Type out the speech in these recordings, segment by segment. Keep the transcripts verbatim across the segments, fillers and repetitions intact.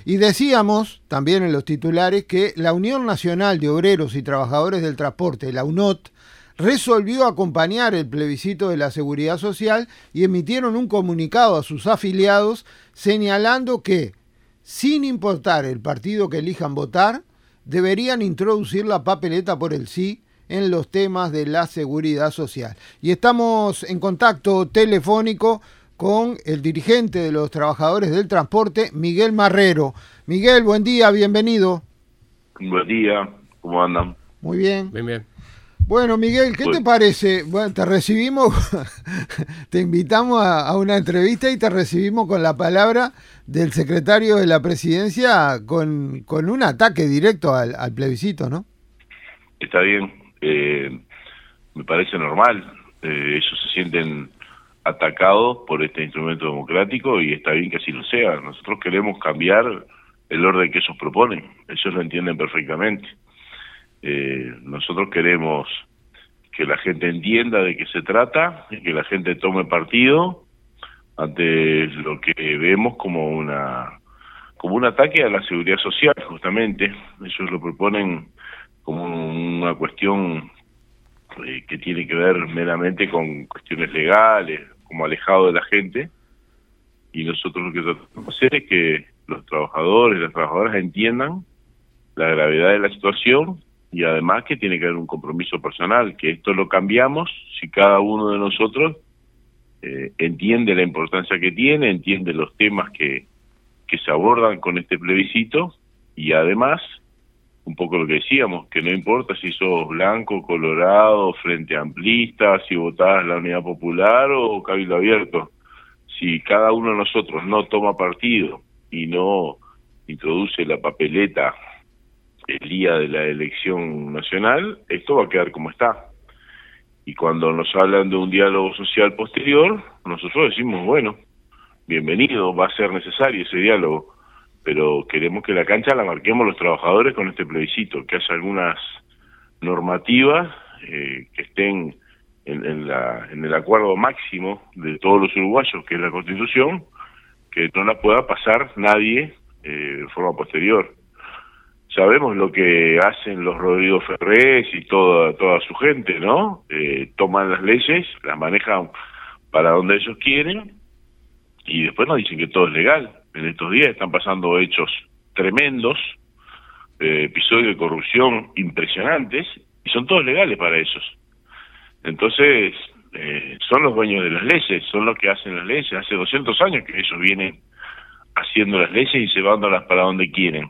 Y decíamos también en los titulares que la Unión Nacional de Obreros y Trabajadores del Transporte, la U N O T, resolvió acompañar el plebiscito de la Seguridad Social y emitieron un comunicado a sus afiliados señalando que, sin importar el partido que elijan votar, deberían introducir la papeleta por el sí en los temas de la seguridad social. Y estamos en contacto telefónico con el dirigente de los trabajadores del transporte, Miguel Marrero. Miguel, buen día, bienvenido. Buen día, ¿cómo andan? Muy bien. Bien, bien. Bueno, Miguel, ¿qué Bueno. te parece? Bueno, te recibimos, te invitamos a, a una entrevista y te recibimos con la palabra del secretario de la Presidencia con, con un ataque directo al, al plebiscito, ¿no? Está bien, eh, me parece normal, eh, ellos se sienten atacados por este instrumento democrático y está bien que así lo sea. Nosotros queremos cambiar el orden que ellos proponen, ellos lo entienden perfectamente. Eh, nosotros queremos que la gente entienda de qué se trata y que la gente tome partido ante lo que vemos como una como un ataque a la seguridad social, justamente. Ellos lo proponen como una cuestión eh, que tiene que ver meramente con cuestiones legales, como alejado de la gente, y nosotros lo que tratamos de hacer es que los trabajadores y las trabajadoras entiendan la gravedad de la situación y además que tiene que haber un compromiso personal, que esto lo cambiamos si cada uno de nosotros eh, entiende la importancia que tiene, entiende los temas que, que se abordan con este plebiscito y además, un poco lo que decíamos, que no importa si sos blanco, colorado, frente amplista, si votás la Unidad Popular o Cabildo Abierto, si cada uno de nosotros no toma partido y no introduce la papeleta el día de la elección nacional, esto va a quedar como está. Y cuando nos hablan de un diálogo social posterior, nosotros decimos, bueno, bienvenido, va a ser necesario ese diálogo, pero queremos que la cancha la marquemos los trabajadores con este plebiscito, que haya algunas normativas eh, que estén en, en, la, en el acuerdo máximo de todos los uruguayos, que es la Constitución, que no la pueda pasar nadie eh, de forma posterior. Sabemos lo que hacen los Rodrigo Ferrés y toda toda su gente, ¿no? Eh, toman las leyes, las manejan para donde ellos quieren y después nos dicen que todo es legal. En estos días están pasando hechos tremendos, eh, episodios de corrupción impresionantes y son todos legales para ellos. Entonces, eh, son los dueños de las leyes, son los que hacen las leyes. Hace doscientos años que ellos vienen haciendo las leyes y llevándolas para donde quieren.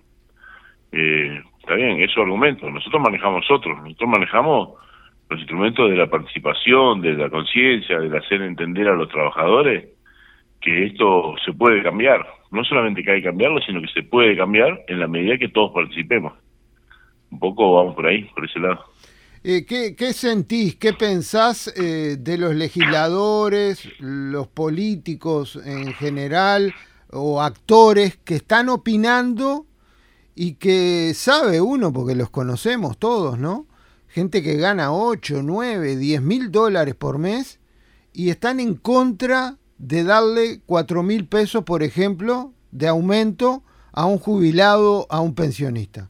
Eh, está bien, eso argumento. Nosotros manejamos otros, nosotros manejamos los instrumentos de la participación, de la conciencia, del hacer entender a los trabajadores que esto se puede cambiar. No solamente que hay que cambiarlo, sino que se puede cambiar en la medida que todos participemos. Un poco vamos por ahí, por ese lado. Eh, ¿qué, ¿Qué sentís, qué pensás eh, de los legisladores, los políticos en general o actores que están opinando y que sabe uno, porque los conocemos todos, ¿no? Gente que gana ocho, nueve, diez mil dólares por mes y están en contra de darle cuatro mil pesos, por ejemplo, de aumento a un jubilado, a un pensionista.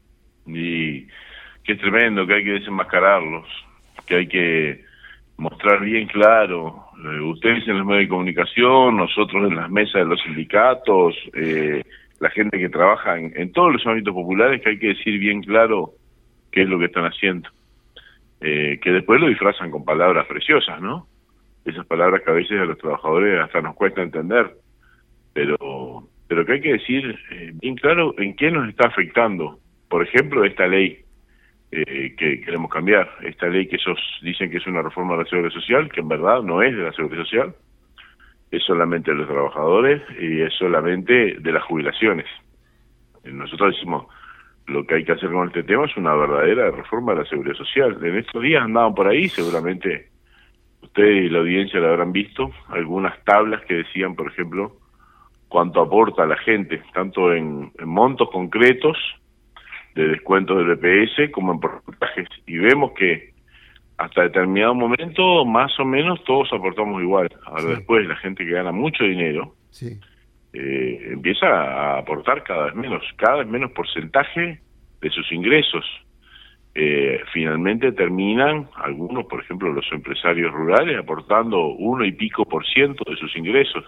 Y que es tremendo, que hay que desenmascararlos, que hay que mostrar bien claro, eh, ustedes en los medios de comunicación, nosotros en las mesas de los sindicatos, eh, la gente que trabaja en, en todos los ámbitos populares, que hay que decir bien claro qué es lo que están haciendo. Eh, que después lo disfrazan con palabras preciosas, ¿no? Esas palabras que a veces a los trabajadores hasta nos cuesta entender, pero pero que hay que decir eh, bien claro en qué nos está afectando. Por ejemplo, esta ley eh, que queremos cambiar, esta ley que ellos dicen que es una reforma de la Seguridad Social, que en verdad no es de la Seguridad Social, es solamente de los trabajadores y es solamente de las jubilaciones. Nosotros decimos, lo que hay que hacer con este tema es una verdadera reforma de la Seguridad Social. En estos días andaban por ahí, seguramente ustedes y la audiencia la habrán visto, algunas tablas que decían, por ejemplo, cuánto aporta la gente, tanto en, en montos concretos de descuentos del B P S como en porcentajes. Y vemos que hasta determinado momento, más o menos, todos aportamos igual. Ahora, sí, después, la gente que gana mucho dinero, sí, eh, empieza a aportar cada vez menos, cada vez menos porcentaje de sus ingresos. Eh, finalmente terminan algunos, por ejemplo, los empresarios rurales aportando uno y pico por ciento de sus ingresos,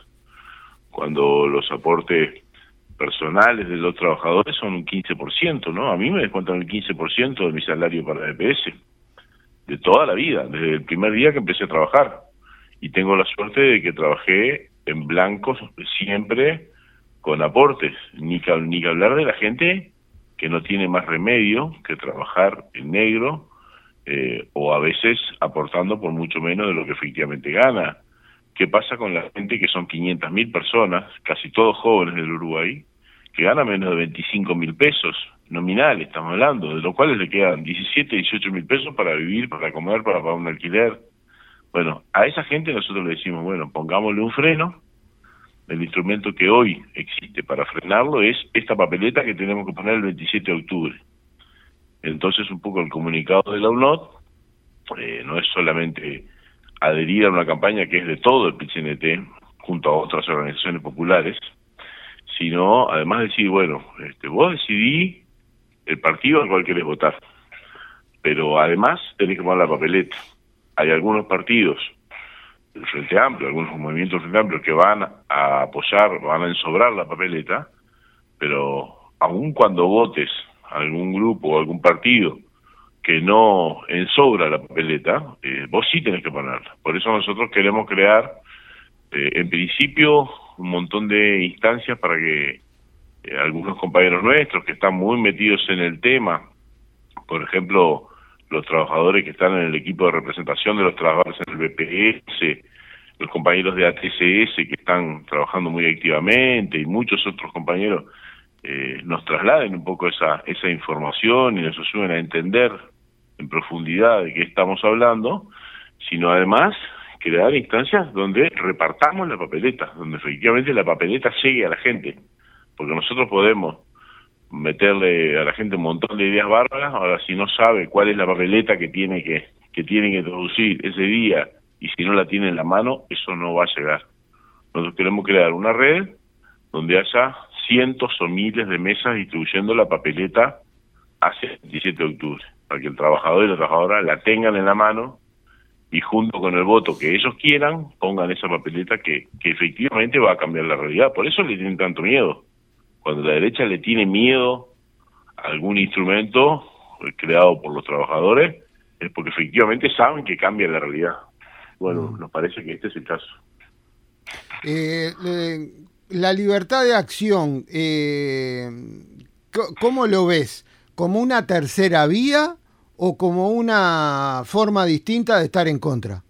cuando los aportes personales de los trabajadores son un quince por ciento, ¿no? A mí me descuentan el quince por ciento de mi salario para D P S, de toda la vida, desde el primer día que empecé a trabajar. Y tengo la suerte de que trabajé en blanco siempre con aportes, ni que, ni que hablar de la gente que no tiene más remedio que trabajar en negro, eh, o a veces aportando por mucho menos de lo que efectivamente gana. ¿Qué pasa con la gente que son quinientas mil personas, casi todos jóvenes del Uruguay, que ganan menos de veinticinco mil pesos nominales, estamos hablando, de los cuales le quedan diecisiete, dieciocho mil pesos para vivir, para comer, para pagar un alquiler? Bueno, a esa gente nosotros le decimos, bueno, pongámosle un freno. El instrumento que hoy existe para frenarlo es esta papeleta que tenemos que poner el veintisiete de octubre. Entonces, un poco el comunicado de la U N O T eh, no es solamente adherir a una campaña que es de todo el P I C N T, junto a otras organizaciones populares, sino además decir, bueno, este, vos decidí el partido al cual querés votar, pero además tenés que poner la papeleta. Hay algunos partidos del Frente Amplio, algunos movimientos del Frente Amplio que van a apoyar, van a ensobrar la papeleta, pero aun cuando votes a algún grupo o algún partido que no ensobra la papeleta, eh, vos sí tenés que ponerla. Por eso nosotros queremos crear, eh, en principio, un montón de instancias para que eh, algunos compañeros nuestros que están muy metidos en el tema, por ejemplo, los trabajadores que están en el equipo de representación de los trabajadores en el B P S, los compañeros de A T C S que están trabajando muy activamente y muchos otros compañeros, eh, nos trasladen un poco esa esa información y nos ayuden a entender en profundidad de qué estamos hablando, sino además crear instancias donde repartamos la papeleta, donde efectivamente la papeleta llegue a la gente, porque nosotros podemos meterle a la gente un montón de ideas bárbaras. Ahora, si no sabe cuál es la papeleta que tiene que que tiene que introducir ese día, y si no la tiene en la mano, eso no va a llegar. Nosotros queremos crear una red donde haya cientos o miles de mesas distribuyendo la papeleta hacia el veintisiete de octubre, para que el trabajador y la trabajadora la tengan en la mano y junto con el voto que ellos quieran, pongan esa papeleta que, que efectivamente va a cambiar la realidad. Por eso le tienen tanto miedo. Cuando la derecha le tiene miedo a algún instrumento creado por los trabajadores, es porque efectivamente saben que cambia la realidad. Bueno, mm. nos parece que este es el caso. Eh, eh, la libertad de acción, eh, ¿cómo lo ves? ¿Como una tercera vía o como una forma distinta de estar en contra?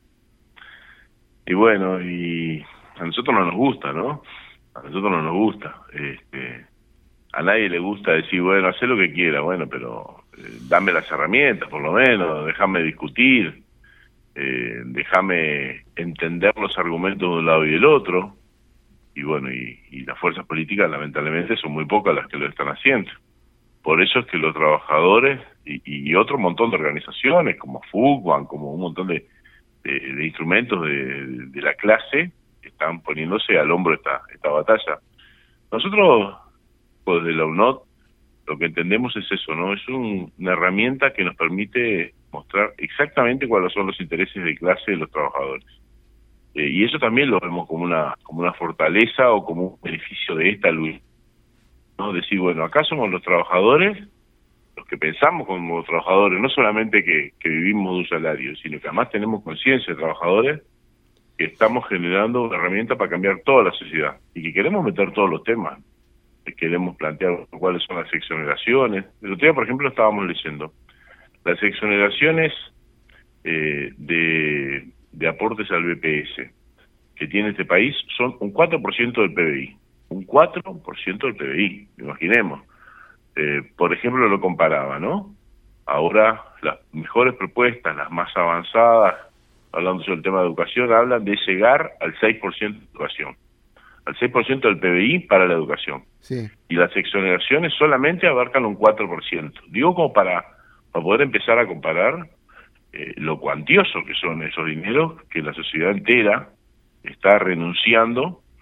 Y bueno, y a nosotros no nos gusta, ¿no? A nosotros no nos gusta. Este, a nadie le gusta decir, bueno, haz lo que quiera, bueno, pero eh, dame las herramientas, por lo menos, déjame discutir, eh, déjame entender los argumentos de un lado y del otro. Y bueno, y, y las fuerzas políticas, lamentablemente, son muy pocas las que lo están haciendo. Por eso es que los trabajadores y, y otro montón de organizaciones, como FUCBAN, como un montón de, de, de instrumentos de, de la clase, están poniéndose al hombro esta esta batalla. Nosotros, pues de la U N O T, lo que entendemos es eso, ¿no? Es un, una herramienta que nos permite mostrar exactamente cuáles son los intereses de clase de los trabajadores. Eh, y eso también lo vemos como una como una fortaleza o como un beneficio de esta lucha, ¿no? Decir, bueno, acá somos los trabajadores, los que pensamos como trabajadores, no solamente que, que vivimos de un salario, sino que además tenemos conciencia de trabajadores, que estamos generando una herramienta para cambiar toda la sociedad y que queremos meter todos los temas, que queremos plantear cuáles son las exoneraciones. El otro día, por ejemplo, estábamos leyendo las exoneraciones eh, de, de aportes al B P S que tiene este país son un cuatro por ciento del P B I, un cuatro por ciento del P B I, imaginemos. Eh, por ejemplo, lo comparaba, ¿no? Ahora las mejores propuestas, las más avanzadas, hablando sobre el tema de educación, hablan de llegar al seis por ciento de educación, al seis por ciento del P B I para la educación. Sí. Y las exoneraciones solamente abarcan un cuatro por ciento. Digo como para, para poder empezar a comparar eh, lo cuantioso que son esos dineros que la sociedad entera está renunciando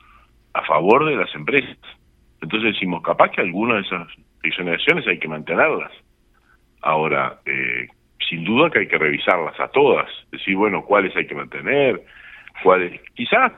a favor de las empresas. Entonces decimos, capaz que algunas de esas exoneraciones hay que mantenerlas. Ahora, eh, sin duda que hay que revisarlas a todas, decir, bueno, cuáles hay que mantener, cuáles, quizás,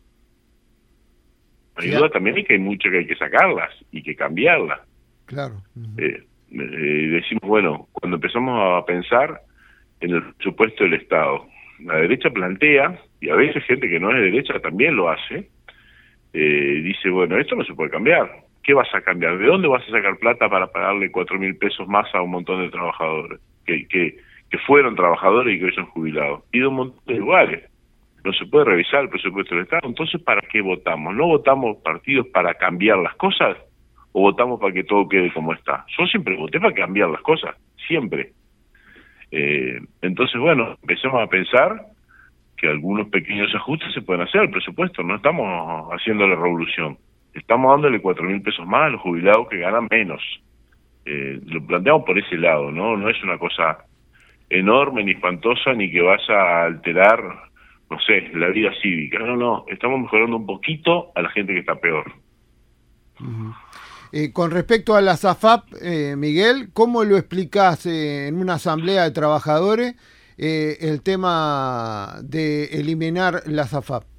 sin duda también hay que hay mucho que hay que sacarlas y que cambiarlas. Claro. Uh-huh. eh, eh, decimos, bueno, cuando empezamos a pensar en el presupuesto del Estado, la derecha plantea, y a veces gente que no es de derecha también lo hace, eh, dice, bueno, esto no se puede cambiar. ¿Qué vas a cambiar? ¿De dónde vas a sacar plata para pagarle cuatro mil pesos más a un montón de trabajadores que, que, que fueron trabajadores y que hoy son jubilados? Y de un montón de lugares. No se puede revisar el presupuesto del Estado. Entonces, ¿para qué votamos? ¿No votamos partidos para cambiar las cosas o votamos para que todo quede como está? Yo siempre voté para cambiar las cosas, siempre. Eh, entonces, bueno, empecemos a pensar que algunos pequeños ajustes se pueden hacer al presupuesto. No estamos haciendo la revolución. Estamos dándole cuatro mil pesos más a los jubilados que ganan menos. Eh, lo planteamos por ese lado, ¿no? No es una cosa enorme ni espantosa ni que vaya a alterar, no sé, la vida cívica. No, no, estamos mejorando un poquito a la gente que está peor. Uh-huh. Eh, con respecto a las A F A P, eh, Miguel, ¿cómo lo explicás eh, en una asamblea de trabajadores eh, el tema de eliminar las A F A P?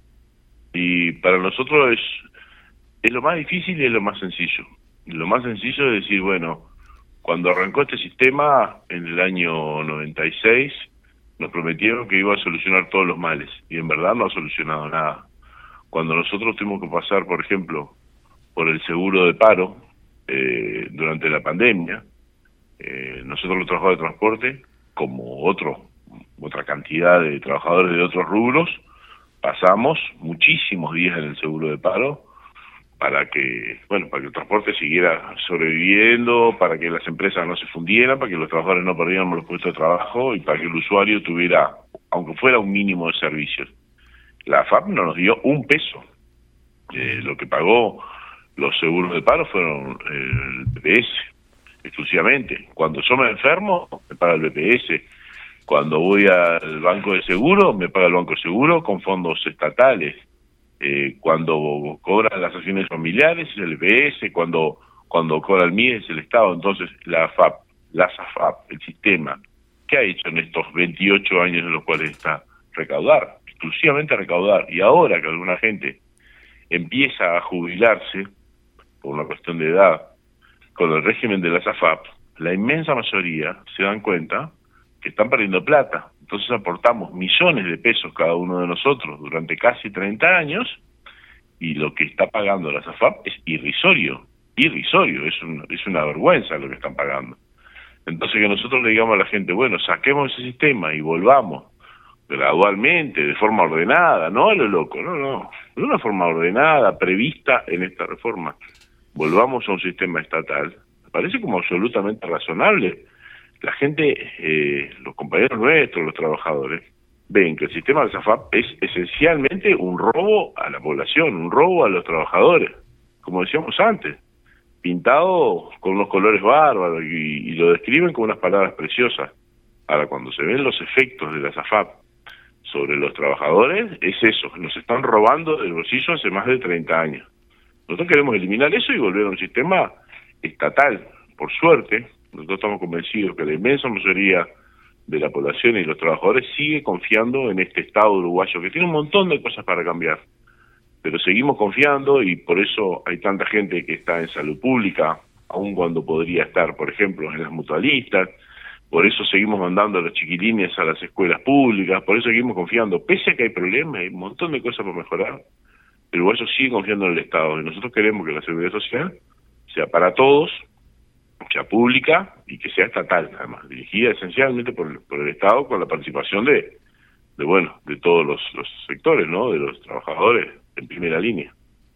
Y para nosotros es, es lo más difícil y es lo más sencillo. Lo más sencillo es decir, bueno, cuando arrancó este sistema en el año noventa y seis, nos prometieron que iba a solucionar todos los males, y en verdad no ha solucionado nada. Cuando nosotros tuvimos que pasar, por ejemplo, por el seguro de paro eh, durante la pandemia, eh, nosotros los trabajadores de transporte, como otro otra cantidad de trabajadores de otros rubros, pasamos muchísimos días en el seguro de paro para que, bueno, para que el transporte siguiera sobreviviendo, para que las empresas no se fundieran, para que los trabajadores no perdieran los puestos de trabajo y para que el usuario tuviera, aunque fuera un mínimo de servicios. La A F A P no nos dio un peso. Eh, lo que pagó los seguros de paro fueron el B P S, exclusivamente. Cuando yo me enfermo, me paga el B P S. Cuando voy al banco de seguro, me paga el banco de seguro con fondos estatales. Eh, cuando cobran las acciones familiares es el B P S, cuando cuando cobra el M I E es el Estado. Entonces la A F A P, las A F A P, el sistema, ¿qué ha hecho en estos veintiocho años en los cuales está? Recaudar, exclusivamente recaudar. Y ahora que alguna gente empieza a jubilarse por una cuestión de edad con el régimen de las A F A P, la inmensa mayoría se dan cuenta que están perdiendo plata. Entonces aportamos millones de pesos cada uno de nosotros durante casi treinta años y lo que está pagando las A F A P es irrisorio, irrisorio, es, un, es una vergüenza lo que están pagando. Entonces que nosotros le digamos a la gente, bueno, saquemos ese sistema y volvamos gradualmente, de forma ordenada, no a lo loco, no, no, de una forma ordenada, prevista en esta reforma. Volvamos a un sistema estatal. Me parece como absolutamente razonable. La gente, eh, los compañeros nuestros, los trabajadores, ven que el sistema de las A F A P es esencialmente un robo a la población, un robo a los trabajadores, como decíamos antes, pintado con unos colores bárbaros y, y lo describen con unas palabras preciosas. Ahora, cuando se ven los efectos de las A F A P sobre los trabajadores, es eso, nos están robando del bolsillo hace más de treinta años. Nosotros queremos eliminar eso y volver a un sistema estatal. Por suerte, nosotros estamos convencidos que la inmensa mayoría de la población y los trabajadores sigue confiando en este Estado uruguayo, que tiene un montón de cosas para cambiar. Pero seguimos confiando y por eso hay tanta gente que está en salud pública, aun cuando podría estar, por ejemplo, en las mutualistas. Por eso seguimos mandando a los chiquilines a las escuelas públicas, por eso seguimos confiando, pese a que hay problemas, hay un montón de cosas por mejorar, el uruguayo sigue confiando en el Estado, y nosotros queremos que la seguridad social sea para todos, sea pública y que sea estatal, además, dirigida esencialmente por el, por el Estado, con la participación de, de bueno, de todos los, los sectores, ¿no?, de los trabajadores en primera línea.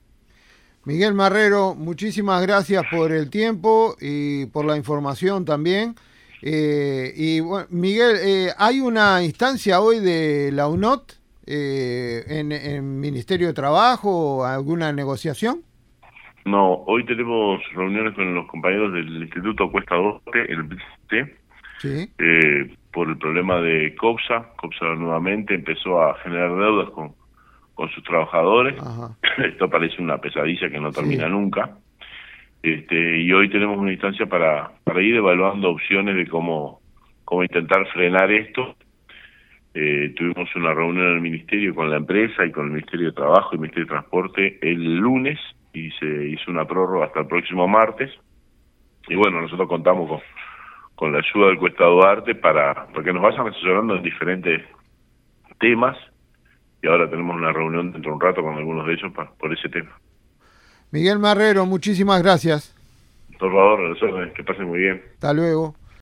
Miguel Marrero, muchísimas gracias por el tiempo y por la información también. Eh, y bueno, Miguel, eh, ¿hay una instancia hoy de la U N O T eh, en el Ministerio de Trabajo, alguna negociación? No, hoy tenemos reuniones con los compañeros del Instituto Cuesta Doce, el B C T, sí. eh, por el problema de COPSA. COPSA nuevamente empezó a generar deudas con, con sus trabajadores. Ajá. Esto parece una pesadilla que no termina Sí. nunca. Este, y hoy tenemos una instancia para, para ir evaluando opciones de cómo, cómo intentar frenar esto. Eh, tuvimos una reunión en el Ministerio con la empresa y con el Ministerio de Trabajo y el Ministerio de Transporte el lunes y se hizo una prórroga hasta el próximo martes. Y bueno, nosotros contamos con, con la ayuda del Cuesta Duarte para, para que nos vayan asesorando en diferentes temas. Y ahora tenemos una reunión dentro de un rato con algunos de ellos para, por ese tema. Miguel Marrero, muchísimas gracias. Por favor, que pasen muy bien. Hasta luego.